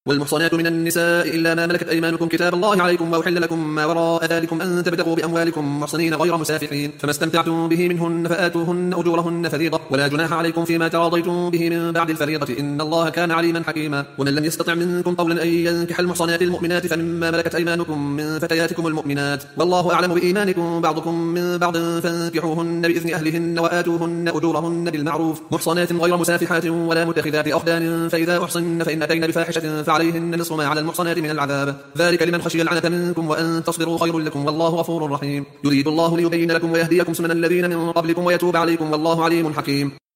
والمحصنات من النساء إلا ما ملكت أيمانكم كتاب الله عليكم وأحل لكم ما وراء ذلكم أن تبتغوا بأموالكم محصنين غير مسافحين فما استمتعتم به منهن فآتوهن أجورهن فريضة ولا جناح عليكم فيما تراضيتم به من بعد الفريضة إن الله كان عليما حكيما. ومن لم يستطع منكم قولا أن ينكح المحصنات المؤمنات فمما ملكت أيمانكم من فتياتكم المؤمنات والله أعلم بإيمانكم بعضكم من بعض فانكحوهن بإذن أهلهن وآتوهن أجورهن بالمعروف محصنات غير مسافحات ولا متخذات أخدان فإذا أحصن فإن أتين بفاحشة فعليهن نصف ما على المحصنات من العذاب ذلك لمن خشي العنة منكم وأن تصبروا خير لكم والله غفور رحيم. يريد الله ليبين لكم ويهديكم سنن الذين من قبلكم ويتوب عليكم والله عليم حكيم.